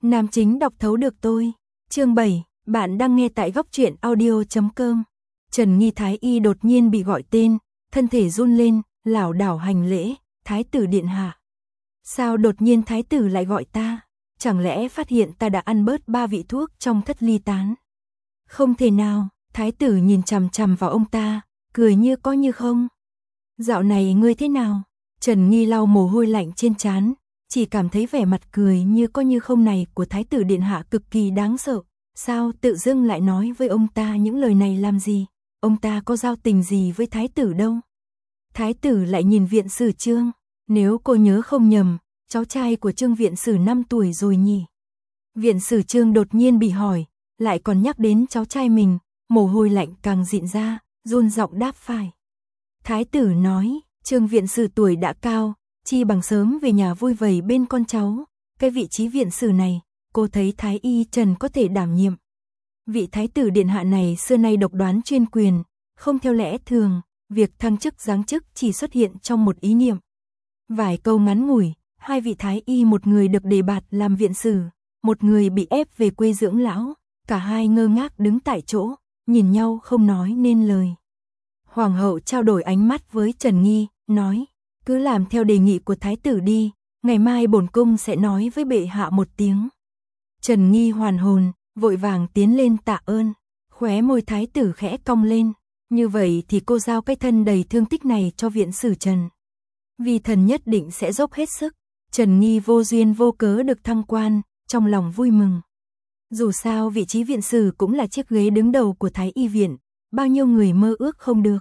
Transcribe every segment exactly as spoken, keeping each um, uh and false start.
Nam chính đọc thấu được tôi. Chương bảy, bạn đang nghe tại góc truyện audio chấm com. Trần Nghi Thái y đột nhiên bị gọi tên, thân thể run lên, lảo đảo hành lễ, Thái tử điện hạ. Sao đột nhiên Thái tử lại gọi ta? Chẳng lẽ phát hiện ta đã ăn bớt ba vị thuốc trong thất ly tán? Không thể nào, Thái tử nhìn chằm chằm vào ông ta, cười như có như không. Dạo này ngươi thế nào? Trần Nghi lau mồ hôi lạnh trên trán, chỉ cảm thấy vẻ mặt cười như có như không này của Thái tử điện hạ cực kỳ đáng sợ. Sao tự dưng lại nói với ông ta những lời này làm gì? Ông ta có giao tình gì với Thái tử đâu? Thái tử lại nhìn viện sử Trương, nếu cô nhớ không nhầm, cháu trai của Trương viện sử năm tuổi rồi nhỉ? Viện sử Trương đột nhiên bị hỏi, lại còn nhắc đến cháu trai mình, mồ hôi lạnh càng dịn ra, run giọng đáp phải. Thái tử nói, Trương viện sử tuổi đã cao, chi bằng sớm về nhà vui vầy bên con cháu, cái vị trí viện sử này, cô thấy Thái y Trần có thể đảm nhiệm. Vị Thái tử điện hạ này xưa nay độc đoán chuyên quyền, không theo lẽ thường, việc thăng chức giáng chức chỉ xuất hiện trong một ý niệm. Vài câu ngắn ngủi, hai vị Thái y một người được đề bạt làm viện sử, một người bị ép về quê dưỡng lão, cả hai ngơ ngác đứng tại chỗ, nhìn nhau không nói nên lời. Hoàng hậu trao đổi ánh mắt với Trần Nghi, nói, cứ làm theo đề nghị của Thái tử đi, ngày mai bổn cung sẽ nói với bệ hạ một tiếng. Trần Nghi hoàn hồn, vội vàng tiến lên tạ ơn, khóe môi Thái tử khẽ cong lên, như vậy thì cô giao cái thân đầy thương tích này cho viện sử Trần. Vì thần nhất định sẽ dốc hết sức. Trần Nghi vô duyên vô cớ được thăng quan, trong lòng vui mừng. Dù sao vị trí viện sử cũng là chiếc ghế đứng đầu của Thái y viện, bao nhiêu người mơ ước không được.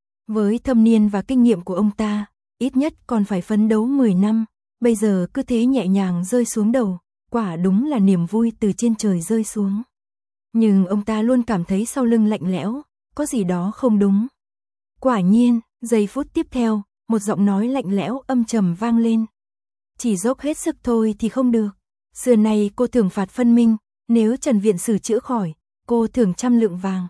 Với thâm niên và kinh nghiệm của ông ta, ít nhất còn phải phấn đấu mười năm, bây giờ cứ thế nhẹ nhàng rơi xuống đầu, quả đúng là niềm vui từ trên trời rơi xuống. Nhưng ông ta luôn cảm thấy sau lưng lạnh lẽo, có gì đó không đúng. Quả nhiên, giây phút tiếp theo, một giọng nói lạnh lẽo âm trầm vang lên. Chỉ dốc hết sức thôi thì không được. Xưa nay cô thưởng phạt phân minh, nếu Trần viện sử chữa khỏi, cô thưởng trăm lượng vàng.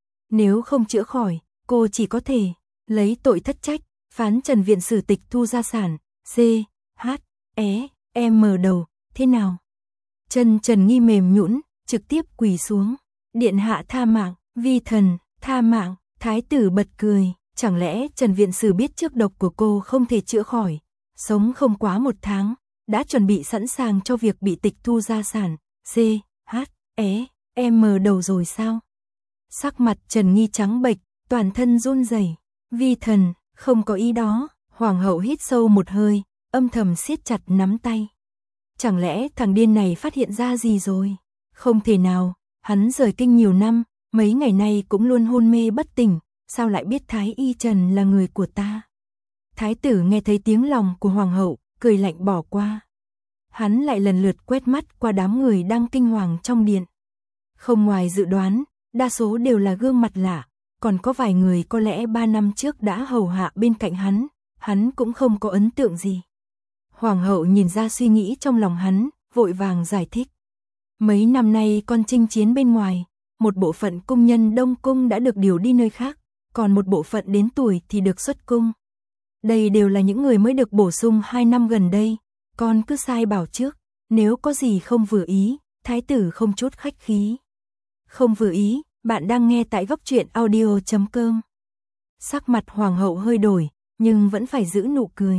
Nếu không chữa khỏi, cô chỉ có thể lấy tội thất trách, phán Trần viện sử tịch thu gia sản, C, H, E, M đầu, thế nào? Chân Trần Nghi mềm nhũn, trực tiếp quỳ xuống. Điện hạ tha mạng, vi thần, tha mạng. Thái tử bật cười, chẳng lẽ Trần viện sử biết trước độc của cô không thể chữa khỏi, sống không quá một tháng, đã chuẩn bị sẵn sàng cho việc bị tịch thu gia sản, C, H, E, M đầu rồi sao? Sắc mặt Trần Nghi trắng bệch, toàn thân run rẩy. Vi thần, không có ý đó. Hoàng hậu hít sâu một hơi, âm thầm siết chặt nắm tay. Chẳng lẽ thằng điên này phát hiện ra gì rồi? Không thể nào, hắn rời kinh nhiều năm, mấy ngày nay cũng luôn hôn mê bất tỉnh, sao lại biết Thái y Trần là người của ta? Thái tử nghe thấy tiếng lòng của hoàng hậu, cười lạnh bỏ qua. Hắn lại lần lượt quét mắt qua đám người đang kinh hoàng trong điện. Không ngoài dự đoán, đa số đều là gương mặt lạ, còn có vài người có lẽ ba năm trước đã hầu hạ bên cạnh hắn, hắn cũng không có ấn tượng gì. Hoàng hậu nhìn ra suy nghĩ trong lòng hắn, vội vàng giải thích. Mấy năm nay con chinh chiến bên ngoài, một bộ phận cung nhân Đông Cung đã được điều đi nơi khác, còn một bộ phận đến tuổi thì được xuất cung. Đây đều là những người mới được bổ sung hai năm gần đây, con cứ sai bảo trước, nếu có gì không vừa ý, Thái tử không chút khách khí. Không vừa ý, bạn đang nghe tại góc truyện audio chấm com. Sắc mặt hoàng hậu hơi đổi, nhưng vẫn phải giữ nụ cười.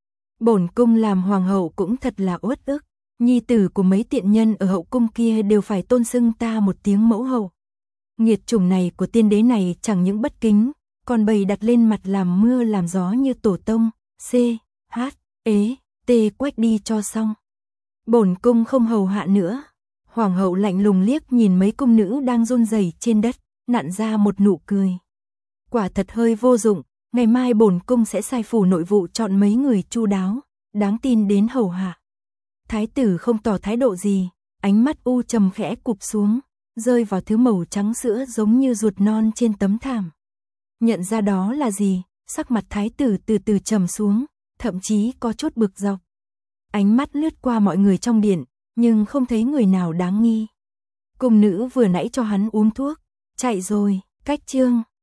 Bổn cung làm hoàng hậu cũng thật là uất ức, nhi tử của mấy tiện nhân ở hậu cung kia đều phải tôn xưng ta một tiếng mẫu hậu. Nghiệt chủng này của tiên đế này chẳng những bất kính, còn bày đặt lên mặt làm mưa làm gió như tổ tông, C, H, E, T quách đi cho xong. Bổn cung không hầu hạ nữa. Hoàng hậu lạnh lùng liếc nhìn mấy cung nữ đang run rẩy trên đất, nặn ra một nụ cười. Quả thật hơi vô dụng, ngày mai bổn cung sẽ sai phủ nội vụ chọn mấy người chu đáo, đáng tin đến hầu hạ. Thái tử không tỏ thái độ gì, ánh mắt u trầm khẽ cụp xuống, rơi vào thứ màu trắng sữa giống như ruột non trên tấm thảm. Nhận ra đó là gì, sắc mặt thái tử từ từ trầm xuống, thậm chí có chút bực dọc. Ánh mắt lướt qua mọi người trong điện, nhưng không thấy người nào đáng nghi. Cung nữ vừa nãy cho hắn uống thuốc, chạy rồi, cách chương.